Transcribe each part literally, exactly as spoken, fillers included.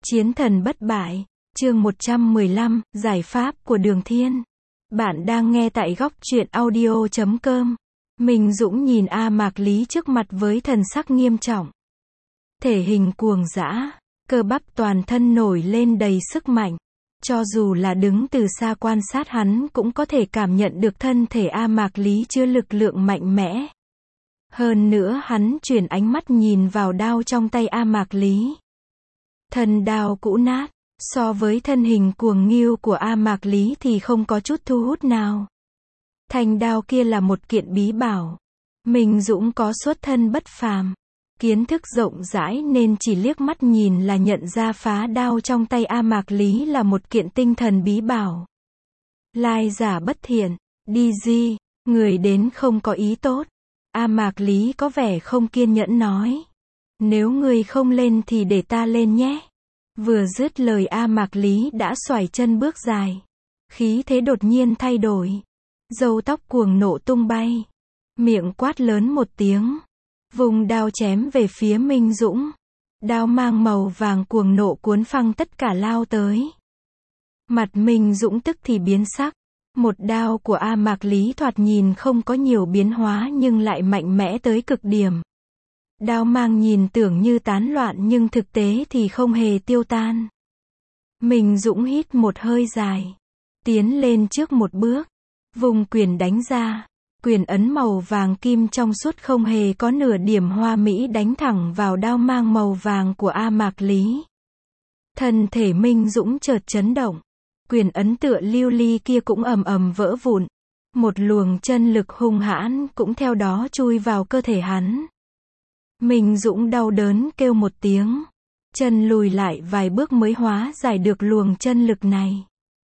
Chiến thần bất bại, chương một trăm mười lăm, giải pháp của Đường Thiên. Bạn đang nghe tại góc truyện audio chấm com. Minh Dũng nhìn A Mạc Lý trước mặt với thần sắc nghiêm trọng. Thể hình cuồng dã, cơ bắp toàn thân nổi lên đầy sức mạnh. Cho dù là đứng từ xa quan sát hắn cũng có thể cảm nhận được thân thể A Mạc Lý chứa lực lượng mạnh mẽ. Hơn nữa hắn chuyển ánh mắt nhìn vào đao trong tay A Mạc Lý. Thân đao cũ nát, so với thân hình cuồng nghêu của A Mạc Lý thì không có chút thu hút nào. Thanh đao kia là một kiện bí bảo. Minh Dũng có xuất thân bất phàm, kiến thức rộng rãi nên chỉ liếc mắt nhìn là nhận ra phá đao trong tay A Mạc Lý là một kiện tinh thần bí bảo. Lai giả bất thiện, đi di, người đến không có ý tốt. A Mạc Lý có vẻ không kiên nhẫn nói. Nếu người không lên thì để ta lên nhé. Vừa dứt lời A Mạc Lý đã xoải chân bước dài. Khí thế đột nhiên thay đổi. Râu tóc cuồng nộ tung bay. Miệng quát lớn một tiếng. Vùng đao chém về phía Minh Dũng. Đao mang màu vàng cuồng nộ cuốn phăng tất cả lao tới. Mặt Minh Dũng tức thì biến sắc. Một đao của A Mạc Lý thoạt nhìn không có nhiều biến hóa nhưng lại mạnh mẽ tới cực điểm. Đao mang nhìn tưởng như tán loạn nhưng thực tế thì không hề tiêu tan. Minh Dũng hít một hơi dài. Tiến lên trước một bước. Vùng quyền đánh ra. Quyền ấn màu vàng kim trong suốt không hề có nửa điểm hoa mỹ đánh thẳng vào đao mang màu vàng của A Mạc Lý. Thân thể Minh Dũng chợt chấn động. Quyền ấn tựa lưu ly kia cũng ầm ầm vỡ vụn. Một luồng chân lực hung hãn cũng theo đó chui vào cơ thể hắn. Minh Dũng đau đớn kêu một tiếng. Chân lùi lại vài bước mới hóa giải được luồng chân lực này.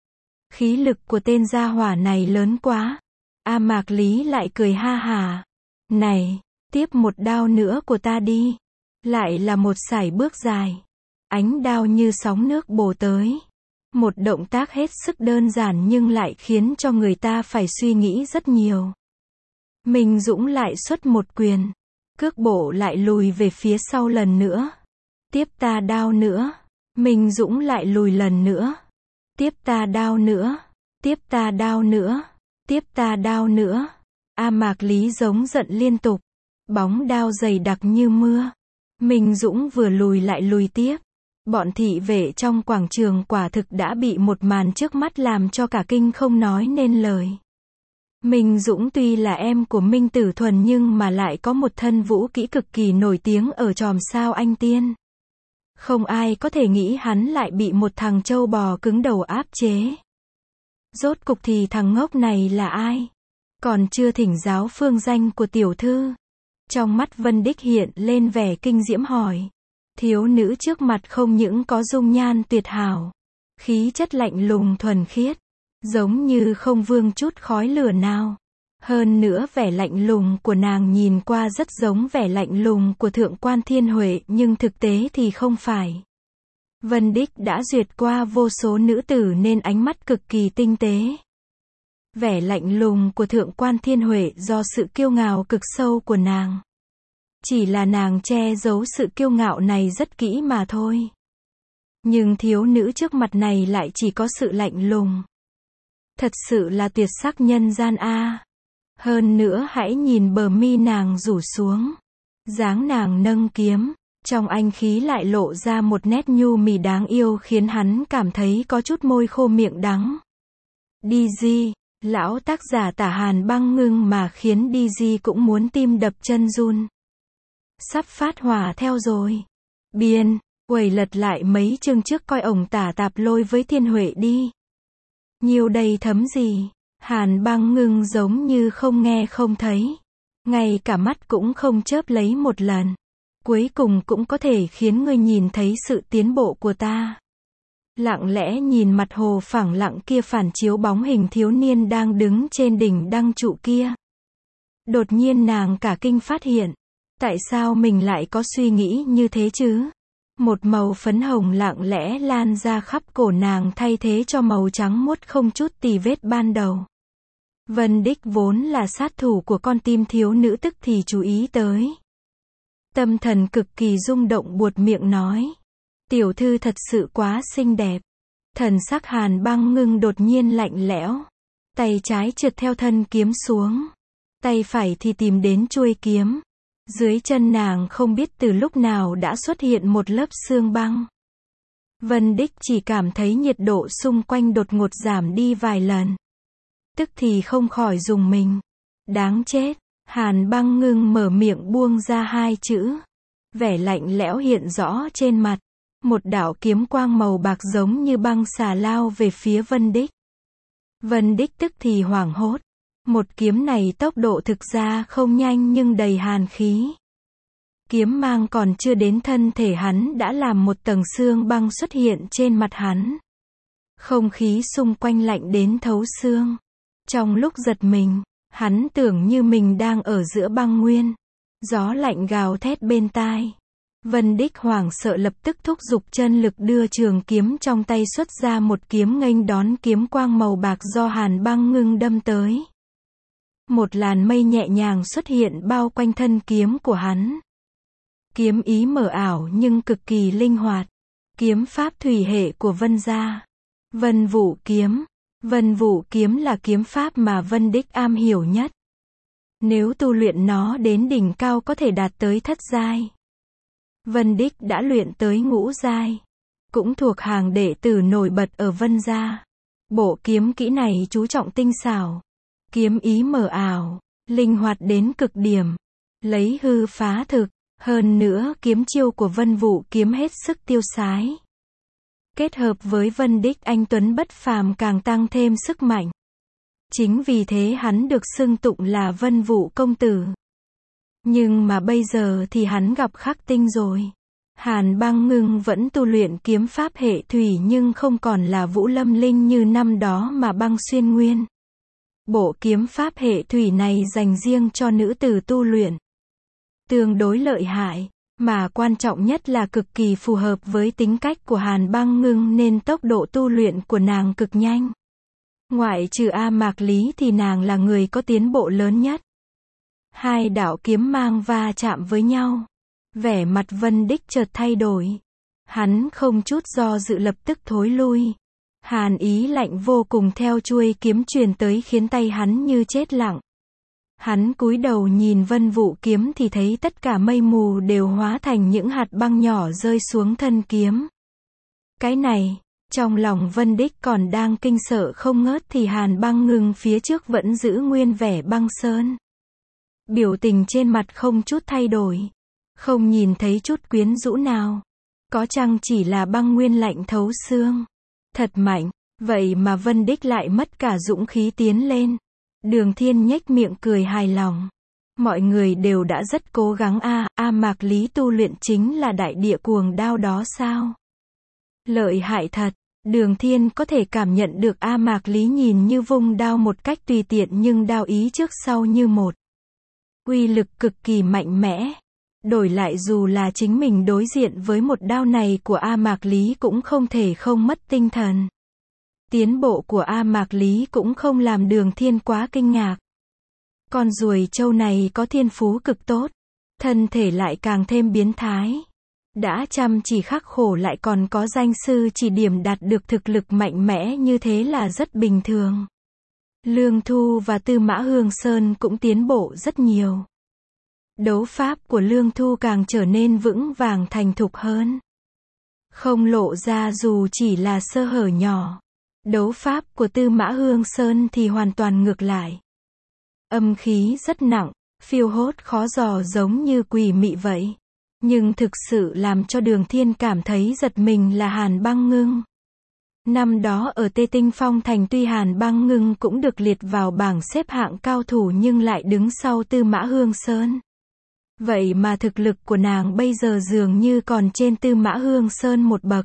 Khí lực của tên gia hỏa này lớn quá. A Mạc Lý lại cười ha hà. Này, tiếp một đao nữa của ta đi. Lại là một sải bước dài. Ánh đao như sóng nước bổ tới. Một động tác hết sức đơn giản nhưng lại khiến cho người ta phải suy nghĩ rất nhiều. Minh Dũng lại xuất một quyền. Cước bộ lại lùi về phía sau lần nữa. Tiếp ta đao nữa. Minh Dũng lại lùi lần nữa. Tiếp ta đao nữa. Tiếp ta đao nữa. Tiếp ta đao nữa. A Mạc Lý giống giận liên tục. Bóng đao dày đặc như mưa. Minh Dũng vừa lùi lại lùi tiếp. Bọn thị vệ trong quảng trường quả thực đã bị một màn trước mắt làm cho cả kinh không nói nên lời. Minh Dũng tuy là em của Minh Tử Thuần nhưng mà lại có một thân vũ kỹ cực kỳ nổi tiếng ở chòm sao anh tiên. Không ai có thể nghĩ hắn lại bị một thằng trâu bò cứng đầu áp chế. Rốt cục thì thằng ngốc này là ai? Còn chưa thỉnh giáo phương danh của tiểu thư. Trong mắt Vân Đích hiện lên vẻ kinh diễm hỏi. Thiếu nữ trước mặt không những có dung nhan tuyệt hảo. Khí chất lạnh lùng thuần khiết. Giống như không vương chút khói lửa nào. Hơn nữa vẻ lạnh lùng của nàng nhìn qua rất giống vẻ lạnh lùng của Thượng quan Thiên Huệ nhưng thực tế thì không phải. Vân Đích đã duyệt qua vô số nữ tử nên ánh mắt cực kỳ tinh tế. Vẻ lạnh lùng của Thượng quan Thiên Huệ do sự kiêu ngạo cực sâu của nàng. Chỉ là nàng che giấu sự kiêu ngạo này rất kỹ mà thôi. Nhưng thiếu nữ trước mặt này lại chỉ có sự lạnh lùng. Thật sự là tuyệt sắc nhân gian a. Hơn nữa hãy nhìn bờ mi nàng rủ xuống. Dáng nàng nâng kiếm. Trong anh khí lại lộ ra một nét nhu mì đáng yêu khiến hắn cảm thấy có chút môi khô miệng đắng. Đi di, lão tác giả Tả Hàn Băng ngưng mà khiến đi di cũng muốn tim đập chân run. Sắp phát hỏa theo rồi. Biên, quầy lật lại mấy chương trước coi ổng Tả Tạp Lôi với Thiên Huệ đi. Nhiều đầy thấm gì. Hàn Băng ngưng giống như không nghe không thấy. Ngay cả mắt cũng không chớp lấy một lần. Cuối cùng cũng có thể khiến ngươi nhìn thấy sự tiến bộ của ta. Lặng lẽ nhìn mặt hồ phẳng lặng kia phản chiếu bóng hình thiếu niên đang đứng trên đỉnh đăng trụ kia. Đột nhiên nàng cả kinh phát hiện. Tại sao mình lại có suy nghĩ như thế chứ? Một màu phấn hồng lặng lẽ lan ra khắp cổ nàng thay thế cho màu trắng muốt không chút tì vết ban đầu. Vân Đích vốn là sát thủ của con tim thiếu nữ tức thì chú ý tới. Tâm thần cực kỳ rung động buột miệng nói. Tiểu thư thật sự quá xinh đẹp. Thần sắc Hàn Băng Ngưng đột nhiên lạnh lẽo. Tay trái trượt theo thân kiếm xuống. Tay phải thì tìm đến chuôi kiếm. Dưới chân nàng không biết từ lúc nào đã xuất hiện một lớp xương băng. Vân Đích chỉ cảm thấy nhiệt độ xung quanh đột ngột giảm đi vài lần. Tức thì không khỏi rùng mình. Đáng chết. Hàn Băng Ngưng mở miệng buông ra hai chữ. Vẻ lạnh lẽo hiện rõ trên mặt. Một đạo kiếm quang màu bạc giống như băng xà lao về phía Vân Đích. Vân Đích tức thì hoảng hốt. Một kiếm này tốc độ thực ra không nhanh nhưng đầy hàn khí. Kiếm mang còn chưa đến thân thể hắn đã làm một tầng xương băng xuất hiện trên mặt hắn. Không khí xung quanh lạnh đến thấu xương. Trong lúc giật mình, hắn tưởng như mình đang ở giữa băng nguyên. Gió lạnh gào thét bên tai. Vân Đích hoảng sợ lập tức thúc giục chân lực đưa trường kiếm trong tay xuất ra một kiếm nghênh đón kiếm quang màu bạc do Hàn Băng Ngưng đâm tới. Một làn mây nhẹ nhàng xuất hiện bao quanh thân kiếm của hắn. Kiếm ý mờ ảo nhưng cực kỳ linh hoạt. Kiếm pháp thủy hệ của Vân gia. Vân Vũ kiếm. Vân Vũ kiếm là kiếm pháp mà Vân Đích am hiểu nhất. Nếu tu luyện nó đến đỉnh cao có thể đạt tới thất giai. Vân Đích đã luyện tới ngũ giai. Cũng thuộc hàng đệ tử nổi bật ở Vân gia. Bộ kiếm kỹ này chú trọng tinh xảo. Kiếm ý mờ ảo. Linh hoạt đến cực điểm. Lấy hư phá thực. Hơn nữa kiếm chiêu của Vân Vũ kiếm hết sức tiêu sái. Kết hợp với Vân Đích anh tuấn bất phàm càng tăng thêm sức mạnh. Chính vì thế hắn được xưng tụng là Vân Vũ công tử. Nhưng mà bây giờ thì hắn gặp khắc tinh rồi. Hàn Băng Ngưng vẫn tu luyện kiếm pháp hệ thủy nhưng không còn là Vũ Lâm Linh như năm đó mà Băng Xuyên Nguyên. Bộ kiếm pháp hệ thủy này dành riêng cho nữ tử tu luyện. Tương đối lợi hại, mà quan trọng nhất là cực kỳ phù hợp với tính cách của Hàn Băng Ngưng nên tốc độ tu luyện của nàng cực nhanh. Ngoại trừ A Mạc Lý thì nàng là người có tiến bộ lớn nhất. Hai đạo kiếm mang va chạm với nhau. Vẻ mặt Vân Đích chợt thay đổi. Hắn không chút do dự lập tức thối lui. Hàn ý lạnh vô cùng theo chuôi kiếm truyền tới khiến tay hắn như chết lặng. Hắn cúi đầu nhìn Vân Vũ kiếm thì thấy tất cả mây mù đều hóa thành những hạt băng nhỏ rơi xuống thân kiếm. Cái này, trong lòng Vân Đích còn đang kinh sợ không ngớt thì Hàn Băng Ngưng phía trước vẫn giữ nguyên vẻ băng sơn. Biểu tình trên mặt không chút thay đổi. Không nhìn thấy chút quyến rũ nào. Có chăng chỉ là băng nguyên lạnh thấu xương. Thật mạnh, vậy mà Vân Đích lại mất cả dũng khí tiến lên. Đường Thiên nhếch miệng cười hài lòng. Mọi người đều đã rất cố gắng a, à, A Mạc Lý tu luyện chính là đại địa cuồng đao đó sao? Lợi hại thật. Đường Thiên có thể cảm nhận được A Mạc Lý nhìn như vung đao một cách tùy tiện nhưng đao ý trước sau như một. Uy lực cực kỳ mạnh mẽ. Đổi lại dù là chính mình đối diện với một đao này của A Mạc Lý cũng không thể không mất tinh thần. Tiến bộ của A Mạc Lý cũng không làm Đường Thiên quá kinh ngạc. Con ruồi trâu này có thiên phú cực tốt. Thân thể lại càng thêm biến thái. Đã chăm chỉ khắc khổ lại còn có danh sư chỉ điểm đạt được thực lực mạnh mẽ như thế là rất bình thường. Lương Thu và Tư Mã Hương Sơn cũng tiến bộ rất nhiều. Đấu pháp của Lương Thu càng trở nên vững vàng thành thục hơn. Không lộ ra dù chỉ là sơ hở nhỏ. Đấu pháp của Tư Mã Hương Sơn thì hoàn toàn ngược lại. Âm khí rất nặng, phiêu hốt khó dò giống như quỷ mị vậy. Nhưng thực sự làm cho Đường Thiên cảm thấy giật mình là Hàn Băng Ngưng. Năm đó ở Tê Tinh Phong Thành tuy Hàn Băng Ngưng cũng được liệt vào bảng xếp hạng cao thủ nhưng lại đứng sau Tư Mã Hương Sơn. Vậy mà thực lực của nàng bây giờ dường như còn trên Tư Mã Hương Sơn một bậc.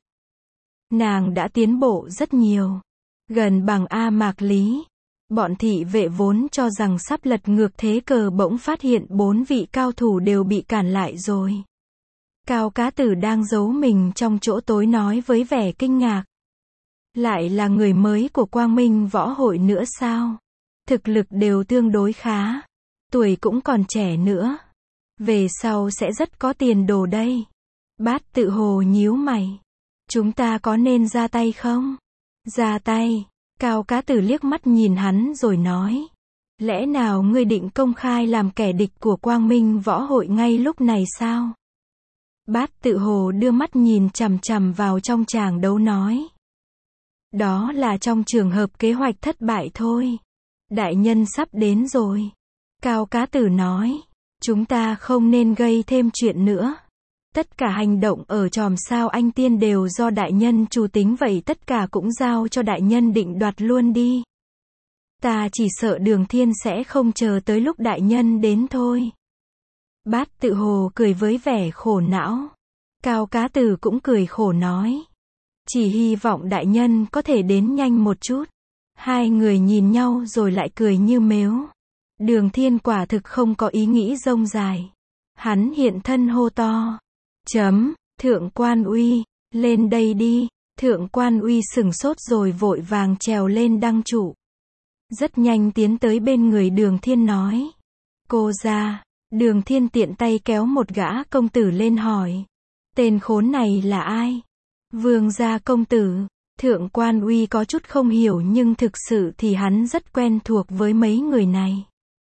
Nàng đã tiến bộ rất nhiều. Gần bằng A Mạc Lý. Bọn thị vệ vốn cho rằng sắp lật ngược thế cờ bỗng phát hiện bốn vị cao thủ đều bị cản lại rồi. Cao Cá Tử đang giấu mình trong chỗ tối nói với vẻ kinh ngạc. Lại là người mới của Quang Minh Võ Hội nữa sao? Thực lực đều tương đối khá. Tuổi cũng còn trẻ nữa. Về sau sẽ rất có tiền đồ đây. Bát Tự Hồ nhíu mày. Chúng ta có nên ra tay không? Ra tay. Cao Cá Tử liếc mắt nhìn hắn rồi nói. Lẽ nào ngươi định công khai làm kẻ địch của Quang Minh Võ Hội ngay lúc này sao? Bát Tự Hồ đưa mắt nhìn chằm chằm vào trong tràng đấu nói. Đó là trong trường hợp kế hoạch thất bại thôi. Đại nhân sắp đến rồi. Cao Cá Tử nói. Chúng ta không nên gây thêm chuyện nữa. Tất cả hành động ở chòm sao Anh Tiên đều do đại nhân chủ tính, vậy tất cả cũng giao cho đại nhân định đoạt luôn đi. Ta chỉ sợ Đường Thiên sẽ không chờ tới lúc đại nhân đến thôi. Bát Tự Hồ cười với vẻ khổ não. Cao Cá Tử cũng cười khổ nói. Chỉ hy vọng đại nhân có thể đến nhanh một chút. Hai người nhìn nhau rồi lại cười như mếu. Đường Thiên quả thực không có ý nghĩ rông dài. Hắn hiện thân hô to. Chấm, Thượng Quan Uy, lên đây đi. Thượng Quan Uy sửng sốt rồi vội vàng trèo lên đăng trụ. Rất nhanh tiến tới bên người Đường Thiên nói. Cô ra. Đường Thiên tiện tay kéo một gã công tử lên hỏi. Tên khốn này là ai? Vương gia công tử. Thượng Quan Uy có chút không hiểu nhưng thực sự thì hắn rất quen thuộc với mấy người này.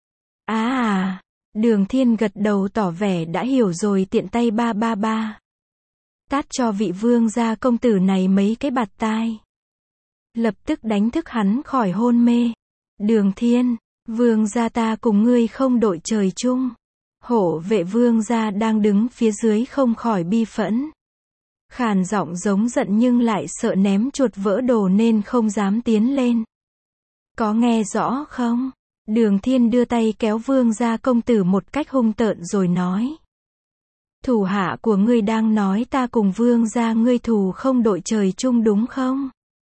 À à. Đường Thiên gật đầu tỏ vẻ đã hiểu rồi, tiện tay ba ba ba. Tát cho vị vương gia công tử này mấy cái bạt tai. Lập tức đánh thức hắn khỏi hôn mê. Đường Thiên, vương gia ta cùng ngươi không đội trời chung. Hổ vệ vương gia đang đứng phía dưới không khỏi bi phẫn. Khàn giọng giống giận nhưng lại sợ ném chuột vỡ đồ nên không dám tiến lên. Có nghe rõ không? Đường Thiên đưa tay kéo vương gia công tử một cách hung tợn rồi nói. Thủ hạ của ngươi đang nói ta cùng vương gia ngươi thù không đội trời chung đúng không?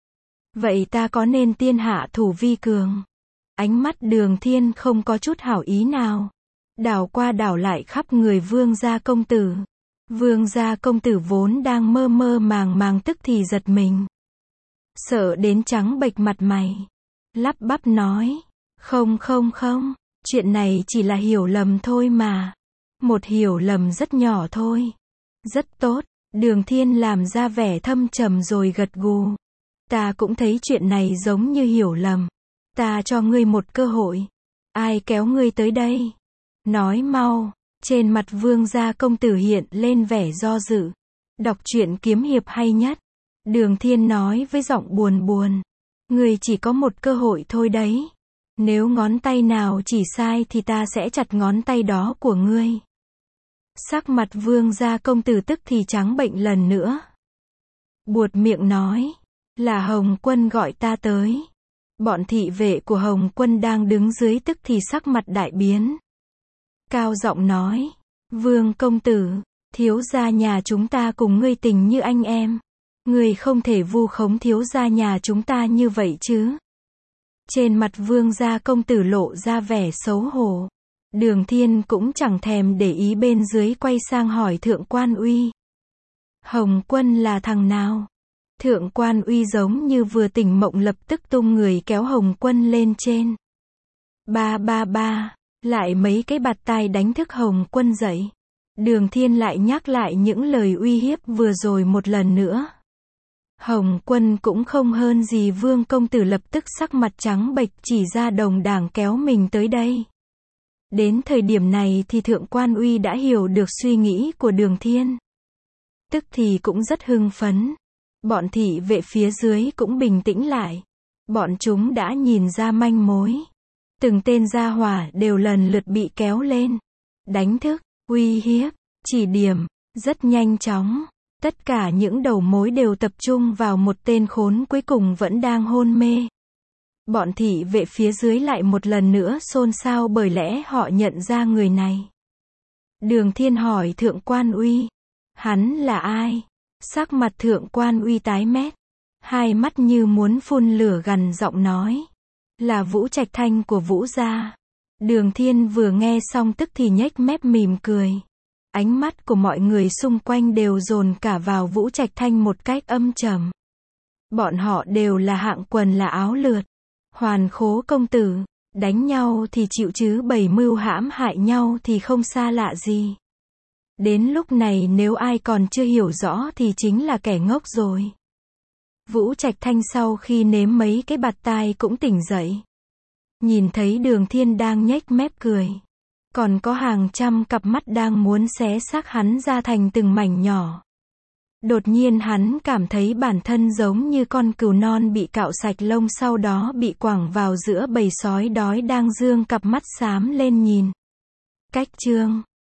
Vậy ta có nên tiên hạ thủ vi cường? Ánh mắt Đường Thiên không có chút hảo ý nào. Đảo qua đảo lại khắp người vương gia công tử. Vương gia công tử vốn đang mơ mơ màng màng tức thì giật mình. Sợ đến trắng bệch mặt mày. Lắp bắp nói. Không không không, chuyện này chỉ là hiểu lầm thôi mà. Một hiểu lầm rất nhỏ thôi. Rất tốt, Đường Thiên làm ra vẻ thâm trầm rồi gật gù. Ta cũng thấy chuyện này giống như hiểu lầm. Ta cho ngươi một cơ hội. Ai kéo ngươi tới đây? Nói mau. Trên mặt vương gia công tử hiện lên vẻ do dự. Đọc truyện kiếm hiệp hay nhất. Đường Thiên nói với giọng buồn buồn. Ngươi chỉ có một cơ hội thôi đấy. Nếu ngón tay nào chỉ sai thì ta sẽ chặt ngón tay đó của ngươi. Sắc mặt vương gia công tử tức thì trắng bệnh lần nữa. Buột miệng nói. Là Hồng Quân gọi ta tới. Bọn thị vệ của Hồng Quân đang đứng dưới tức thì sắc mặt đại biến. Cao giọng nói. Vương công tử, thiếu gia nhà chúng ta cùng ngươi tình như anh em. Ngươi không thể vu khống thiếu gia nhà chúng ta như vậy chứ. Trên mặt vương gia công tử lộ ra vẻ xấu hổ. Đường Thiên cũng chẳng thèm để ý, bên dưới quay sang hỏi Thượng Quan Uy. Hồng Quân là thằng nào? Thượng Quan Uy giống như vừa tỉnh mộng lập tức tung người kéo Hồng Quân lên trên. Ba ba ba, lại mấy cái bạt tai đánh thức Hồng Quân dậy. Đường Thiên lại nhắc lại những lời uy hiếp vừa rồi một lần nữa. Hồng Quân cũng không hơn gì vương công tử, lập tức sắc mặt trắng bệch chỉ ra đồng đảng kéo mình tới đây. Đến thời điểm này thì Thượng Quan Uy đã hiểu được suy nghĩ của Đường Thiên. Tức thì cũng rất hưng phấn. Bọn thị vệ phía dưới cũng bình tĩnh lại. Bọn chúng đã nhìn ra manh mối. Từng tên gia hỏa đều lần lượt bị kéo lên. Đánh thức, uy hiếp, chỉ điểm, rất nhanh chóng. Tất cả những đầu mối đều tập trung vào một tên khốn cuối cùng vẫn đang hôn mê. Bọn thị vệ phía dưới lại một lần nữa xôn xao bởi lẽ họ nhận ra người này. Đường Thiên hỏi Thượng Quan Uy. Hắn là ai? Sắc mặt Thượng Quan Uy tái mét. Hai mắt như muốn phun lửa gằn giọng nói. Là Vũ Trạch Thanh của Vũ gia. Đường Thiên vừa nghe xong tức thì nhếch mép mỉm cười. Ánh mắt của mọi người xung quanh đều dồn cả vào Vũ Trạch Thanh một cách âm trầm. Bọn họ đều là hạng quần là áo lượt. Hoàn Khố công tử, đánh nhau thì chịu chứ bày mưu hãm hại nhau thì không xa lạ gì. Đến lúc này nếu ai còn chưa hiểu rõ thì chính là kẻ ngốc rồi. Vũ Trạch Thanh sau khi nếm mấy cái bạt tai cũng tỉnh dậy. Nhìn thấy Đường Thiên đang nhếch mép cười. Còn có hàng trăm cặp mắt đang muốn xé xác hắn ra thành từng mảnh nhỏ. Đột nhiên hắn cảm thấy bản thân giống như con cừu non bị cạo sạch lông sau đó bị quẳng vào giữa bầy sói đói đang giương cặp mắt xám lên nhìn. Cách chương